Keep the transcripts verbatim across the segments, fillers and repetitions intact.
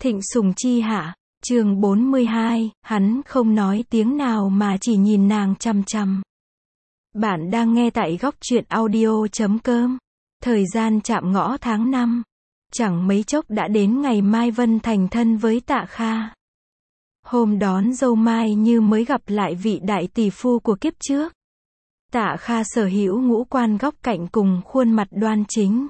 Thịnh Sùng Chi hạ, chương bốn mươi hai, hắn không nói tiếng nào mà chỉ nhìn nàng chằm chằm. Bạn đang nghe tại góc truyện audio chấm com. Thời gian chạm ngõ tháng năm. Chẳng mấy chốc đã đến ngày Mai Vân thành thân với Tạ Kha. Hôm đón dâu Mai như mới gặp lại vị đại tỷ phu của kiếp trước. Tạ Kha sở hữu ngũ quan góc cạnh cùng khuôn mặt đoan chính.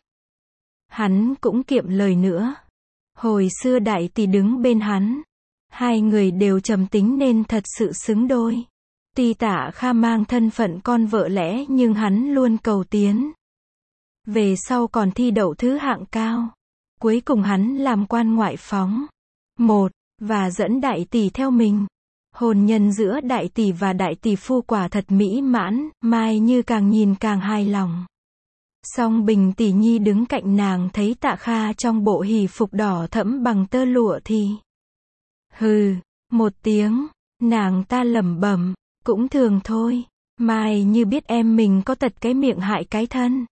Hắn cũng kiệm lời nữa. Hồi xưa đại tỷ đứng bên hắn, hai người đều trầm tính nên thật sự xứng đôi. Tuy Tạ Kha mang thân phận con vợ lẽ nhưng hắn luôn cầu tiến. Về sau còn thi đậu thứ hạng cao. Cuối cùng hắn làm quan ngoại phóng. Một, và dẫn đại tỷ theo mình. Hôn nhân giữa đại tỷ và đại tỷ phu quả thật mỹ mãn, Mai như càng nhìn càng hài lòng. Song Bình tỷ nhi đứng cạnh nàng thấy Tạ Kha trong bộ hỷ phục đỏ thẫm bằng tơ lụa thì hừ, một tiếng, nàng ta lẩm bẩm, cũng thường thôi, Mai như biết em mình có tật cái miệng hại cái thân.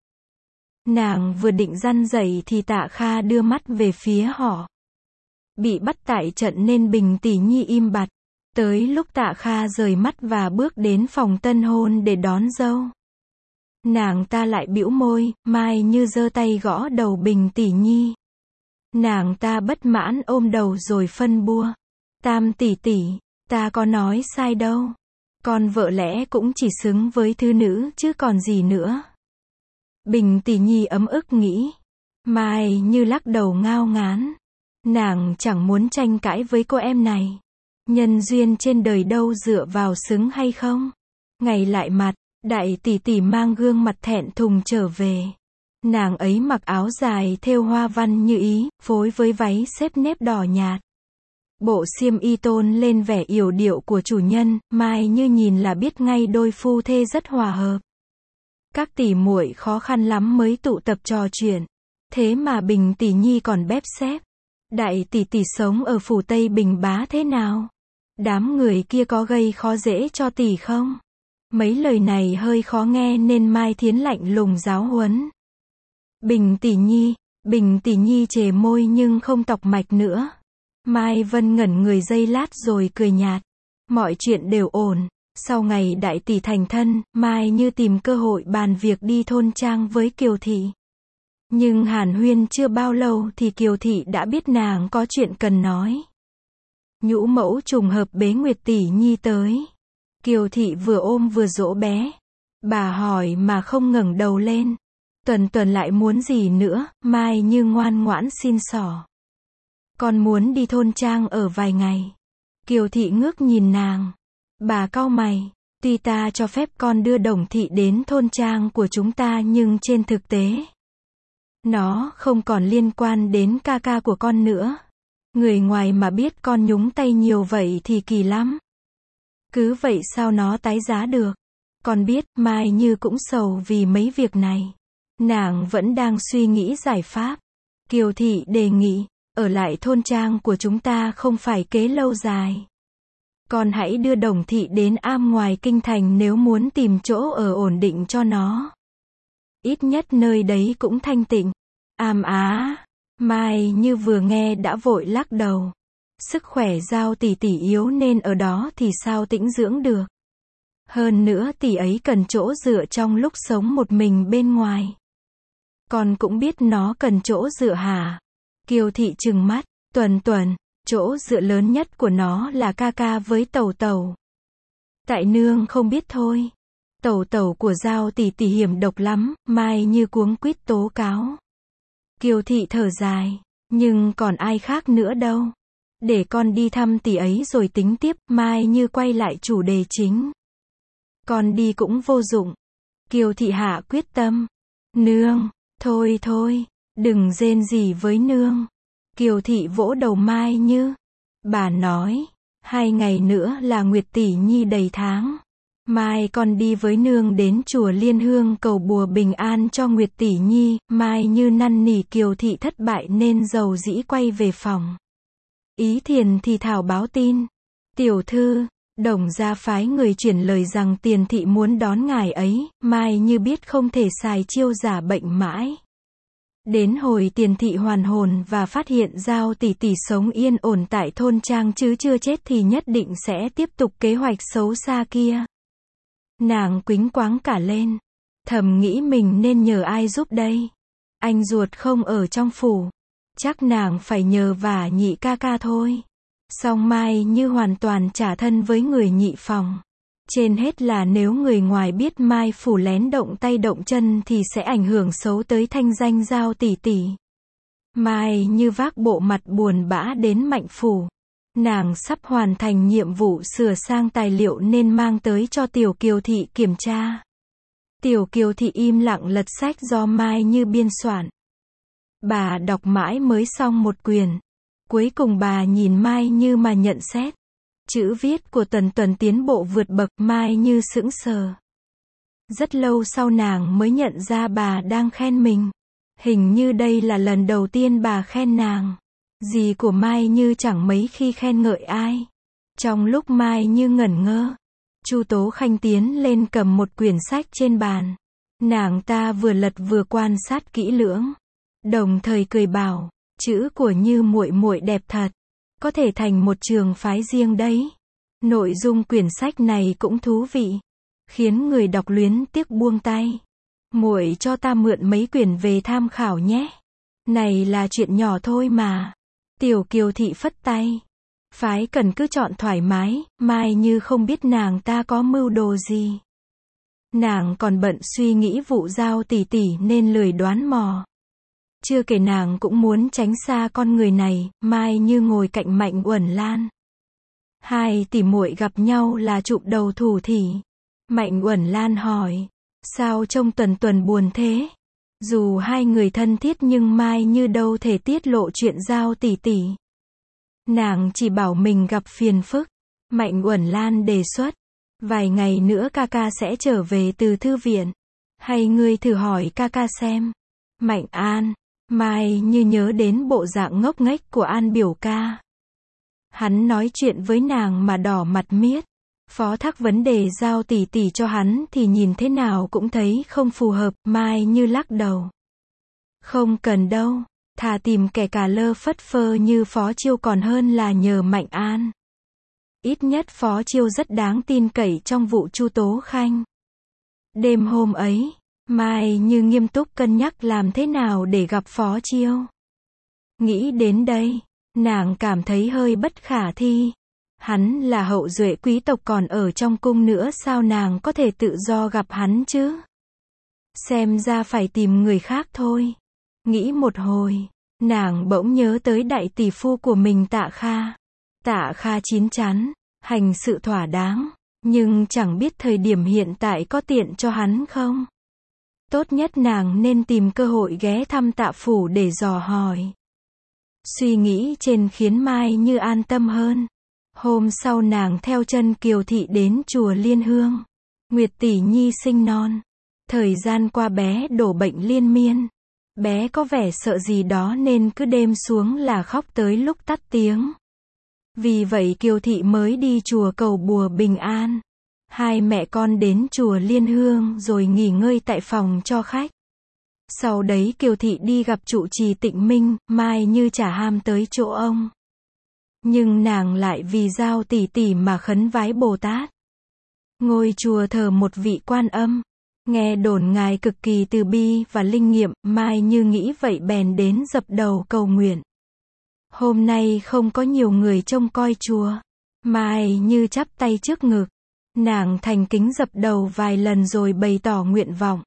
Nàng vừa định răn dạy thì Tạ Kha đưa mắt về phía họ. Bị bắt tại trận nên Bình tỷ nhi im bặt. Tới lúc Tạ Kha rời mắt và bước đến phòng tân hôn để đón dâu, nàng ta lại bĩu môi, Mai như giơ tay gõ đầu Bình tỷ nhi. Nàng ta bất mãn ôm đầu rồi phân bua. Tam tỷ tỷ, ta có nói sai đâu. Con vợ lẽ cũng chỉ xứng với thư nữ chứ còn gì nữa. Bình tỷ nhi ấm ức nghĩ. Mai như lắc đầu ngao ngán. Nàng chẳng muốn tranh cãi với cô em này. Nhân duyên trên đời đâu dựa vào xứng hay không. Ngày lại mặt, đại tỷ tỷ mang gương mặt thẹn thùng trở về. Nàng ấy mặc áo dài thêu hoa văn như ý, phối với váy xếp nếp đỏ nhạt. Bộ xiêm y tôn lên vẻ yểu điệu của chủ nhân, Mai như nhìn là biết ngay đôi phu thê rất hòa hợp. Các tỷ muội khó khăn lắm mới tụ tập trò chuyện. Thế mà Bình tỷ nhi còn bếp xếp. Đại tỷ tỷ sống ở phủ Tây Bình Bá thế nào? Đám người kia có gây khó dễ cho tỷ không? Mấy lời này hơi khó nghe nên Mai Thiến lạnh lùng giáo huấn. Bình tỷ nhi, Bình tỷ nhi chề môi nhưng không tọc mạch nữa. Mai Vân ngẩn người giây lát rồi cười nhạt. Mọi chuyện đều ổn. Sau ngày đại tỷ thành thân, Mai như tìm cơ hội bàn việc đi thôn trang với Kiều Thị. Nhưng hàn huyên chưa bao lâu thì Kiều Thị đã biết nàng có chuyện cần nói. Nhũ mẫu trùng hợp bế Nguyệt tỷ nhi tới. Kiều Thị vừa ôm vừa dỗ bé. Bà hỏi mà không ngẩng đầu lên. Tuần tuần lại muốn gì nữa, Mai như ngoan ngoãn xin xỏ. Con muốn đi thôn trang ở vài ngày. Kiều Thị ngước nhìn nàng. Bà cau mày, tuy ta cho phép con đưa Đồng Thị đến thôn trang của chúng ta nhưng trên thực tế, nó không còn liên quan đến ca ca của con nữa. Người ngoài mà biết con nhúng tay nhiều vậy thì kỳ lắm. Cứ vậy sao nó tái giá được. Con biết, Mai như cũng sầu vì mấy việc này. Nàng vẫn đang suy nghĩ giải pháp. Kiều Thị đề nghị, ở lại thôn trang của chúng ta không phải kế lâu dài. Con hãy đưa Đồng Thị đến am ngoài kinh thành nếu muốn tìm chỗ ở ổn định cho nó. Ít nhất nơi đấy cũng thanh tịnh. Am á, Mai như vừa nghe đã vội lắc đầu. Sức khỏe Giao tỷ tỷ yếu nên ở đó thì sao tĩnh dưỡng được. Hơn nữa tỷ ấy cần chỗ dựa trong lúc sống một mình bên ngoài. Con cũng biết nó cần chỗ dựa hả? Kiều Thị trừng mắt, Tuần Tuần, chỗ dựa lớn nhất của nó là ca ca với Tẩu Tẩu. Tại nương không biết thôi. Tẩu Tẩu của Giao tỷ tỷ hiểm độc lắm, Mai như cuống quýt tố cáo. Kiều Thị thở dài, nhưng còn ai khác nữa đâu. Để con đi thăm tỷ ấy rồi tính tiếp, Mai như quay lại chủ đề chính. Con đi cũng vô dụng. Kiều Thị hạ quyết tâm. Nương, thôi thôi, đừng rên gì với nương. Kiều Thị vỗ đầu Mai như. Bà nói, hai ngày nữa là Nguyệt tỷ nhi đầy tháng. Mai con đi với nương đến chùa Liên Hương cầu bùa bình an cho Nguyệt tỷ nhi. Mai như năn nỉ Kiều Thị thất bại nên dầu dĩ quay về phòng. Ý Thiền thì thảo báo tin. Tiểu thư, Đồng gia phái người chuyển lời rằng Tiền thị muốn đón ngài ấy. Mai như biết không thể xài chiêu giả bệnh mãi. Đến hồi Tiền thị hoàn hồn và phát hiện Giao tỷ tỷ sống yên ổn tại thôn trang chứ chưa chết thì nhất định sẽ tiếp tục kế hoạch xấu xa kia. Nàng quĩnh quáng cả lên, thầm nghĩ mình nên nhờ ai giúp đây. Anh ruột không ở trong phủ, chắc nàng phải nhờ vả nhị ca ca thôi. Song Mai Như hoàn toàn trả thân với người nhị phòng. Trên hết là nếu người ngoài biết Mai phủ lén động tay động chân thì sẽ ảnh hưởng xấu tới thanh danh Giao tỷ tỷ. Mai Như vác bộ mặt buồn bã đến Mạnh phủ. Nàng sắp hoàn thành nhiệm vụ sửa sang tài liệu nên mang tới cho Tiểu Kiều thị kiểm tra. Tiểu Kiều thị im lặng lật sách do Mai Như biên soạn. Bà đọc mãi mới xong một quyển. Cuối cùng bà nhìn Mai Như mà nhận xét. Chữ viết của Tuần Tuần tiến bộ vượt bậc. Mai Như sững sờ. Rất lâu sau nàng mới nhận ra bà đang khen mình. Hình như đây là lần đầu tiên bà khen nàng. Dì của Mai Như chẳng mấy khi khen ngợi ai. Trong lúc Mai Như ngẩn ngơ, Chu Tố Khanh tiến lên cầm một quyển sách trên bàn. Nàng ta vừa lật vừa quan sát kỹ lưỡng, đồng thời cười bảo, chữ của Như muội muội đẹp thật, có thể thành một trường phái riêng đấy. Nội dung quyển sách này cũng thú vị, khiến người đọc luyến tiếc buông tay. Muội cho ta mượn mấy quyển về tham khảo nhé. Này là chuyện nhỏ thôi mà. Tiểu Kiều thị phất tay. Phái cần cứ chọn thoải mái. Mai Như không biết nàng ta có mưu đồ gì. Nàng còn bận suy nghĩ vụ Giao tỷ tỷ nên lười đoán mò. Chưa kể nàng cũng muốn tránh xa con người này. Mai Như ngồi cạnh Mạnh Uẩn Lan. Hai tỷ muội gặp nhau là chụp đầu thủ thỉ. Mạnh Uẩn Lan hỏi, sao trông Tuần Tuần buồn thế? Dù hai người thân thiết nhưng Mai Như đâu thể tiết lộ chuyện Giao tỷ tỷ. Nàng chỉ bảo mình gặp phiền phức. Mạnh Uẩn Lan đề xuất, vài ngày nữa ca ca sẽ trở về từ thư viện. Hay ngươi thử hỏi ca ca xem. Mạnh An, Mai Như nhớ đến bộ dạng ngốc nghếch của An biểu ca. Hắn nói chuyện với nàng mà đỏ mặt miết. Phó thác vấn đề Giao tỷ tỷ cho hắn thì nhìn thế nào cũng thấy không phù hợp. Mai Như lắc đầu. Không cần đâu, thà tìm kẻ cà lơ phất phơ như Phó Chiêu còn hơn là nhờ Mạnh An. Ít nhất Phó Chiêu rất đáng tin cậy trong vụ Chu Tố Khanh. Đêm hôm ấy, Mai Như nghiêm túc cân nhắc làm thế nào để gặp Phó Chiêu. Nghĩ đến đây, nàng cảm thấy hơi bất khả thi. Hắn là hậu duệ quý tộc còn ở trong cung nữa, sao nàng có thể tự do gặp hắn chứ? Xem ra phải tìm người khác thôi. Nghĩ một hồi, nàng bỗng nhớ tới đại tỷ phu của mình Tạ Kha. Tạ Kha chín chắn, hành sự thỏa đáng, nhưng chẳng biết thời điểm hiện tại có tiện cho hắn không? Tốt nhất nàng nên tìm cơ hội ghé thăm Tạ phủ để dò hỏi. Suy nghĩ trên khiến Mai Như an tâm hơn. Hôm sau nàng theo chân Kiều thị đến chùa Liên Hương. Nguyệt tỷ nhi sinh non. Thời gian qua bé đổ bệnh liên miên. Bé có vẻ sợ gì đó nên cứ đêm xuống là khóc tới lúc tắt tiếng. Vì vậy Kiều thị mới đi chùa cầu bùa bình an. Hai mẹ con đến chùa Liên Hương rồi nghỉ ngơi tại phòng cho khách. Sau đấy Kiều thị đi gặp trụ trì Tịnh Minh. Mai Như chả ham tới chỗ ông. Nhưng nàng lại vì Giao tỷ tỷ mà khấn vái Bồ Tát. Ngôi chùa thờ một vị Quan Âm. Nghe đồn ngài cực kỳ từ bi và linh nghiệm. Mai Như nghĩ vậy bèn đến dập đầu cầu nguyện. Hôm nay không có nhiều người trông coi chùa. Mai Như chắp tay trước ngực. Nàng thành kính dập đầu vài lần rồi bày tỏ nguyện vọng.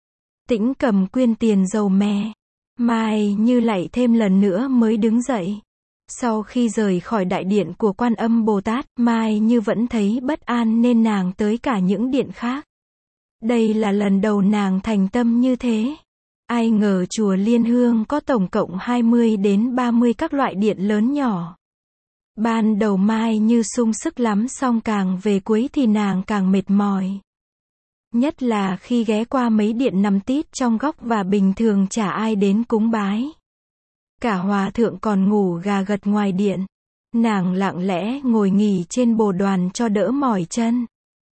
Tĩnh cầm quyên tiền dầu mè. Mai Như lại thêm lần nữa mới đứng dậy. Sau khi rời khỏi đại điện của Quan Âm Bồ Tát, Mai Như vẫn thấy bất an nên nàng tới cả những điện khác. Đây là lần đầu nàng thành tâm như thế. Ai ngờ chùa Liên Hương có tổng cộng hai mươi đến ba mươi các loại điện lớn nhỏ. Ban đầu Mai Như sung sức lắm, song càng về cuối thì nàng càng mệt mỏi. Nhất là khi ghé qua mấy điện nằm tít trong góc và bình thường chả ai đến cúng bái. Cả hòa thượng còn ngủ gà gật ngoài điện. Nàng lặng lẽ ngồi nghỉ trên bồ đoàn cho đỡ mỏi chân.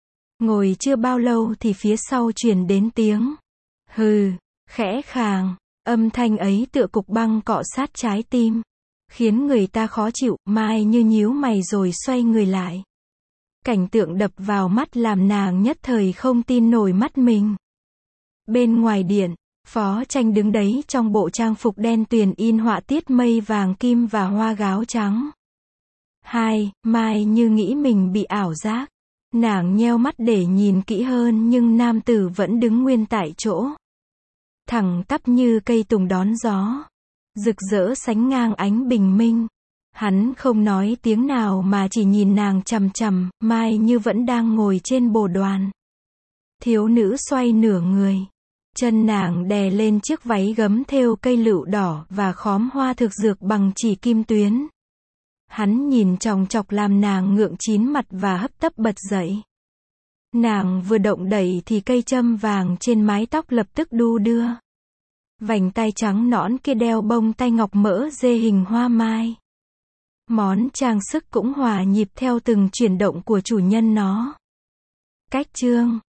Ngồi chưa bao lâu thì phía sau truyền đến tiếng hừ, khẽ khàng. Âm thanh ấy tựa cục băng cọ sát trái tim, khiến người ta khó chịu. Mai Như nhíu mày rồi xoay người lại. Cảnh tượng đập vào mắt làm nàng nhất thời không tin nổi mắt mình. Bên ngoài điện, Phó Tranh đứng đấy trong bộ trang phục đen tuyền in họa tiết mây vàng kim và hoa gáo trắng. Hai, Mai Như nghĩ mình bị ảo giác. Nàng nheo mắt để nhìn kỹ hơn nhưng nam tử vẫn đứng nguyên tại chỗ. Thẳng tắp như cây tùng đón gió. Rực rỡ sánh ngang ánh bình minh. Hắn không nói tiếng nào mà chỉ nhìn nàng chằm chằm. Mai Như vẫn đang ngồi trên bồ đoàn. Thiếu nữ xoay nửa người. Chân nàng đè lên chiếc váy gấm thêu cây lựu đỏ và khóm hoa thực dược bằng chỉ kim tuyến. Hắn nhìn chòng chọc làm nàng ngượng chín mặt và hấp tấp bật dậy. Nàng vừa động đẩy thì cây châm vàng trên mái tóc lập tức đu đưa. Vành tay trắng nõn kia đeo bông tai ngọc mỡ dê hình hoa mai. Món trang sức cũng hòa nhịp theo từng chuyển động của chủ nhân nó. Cách chương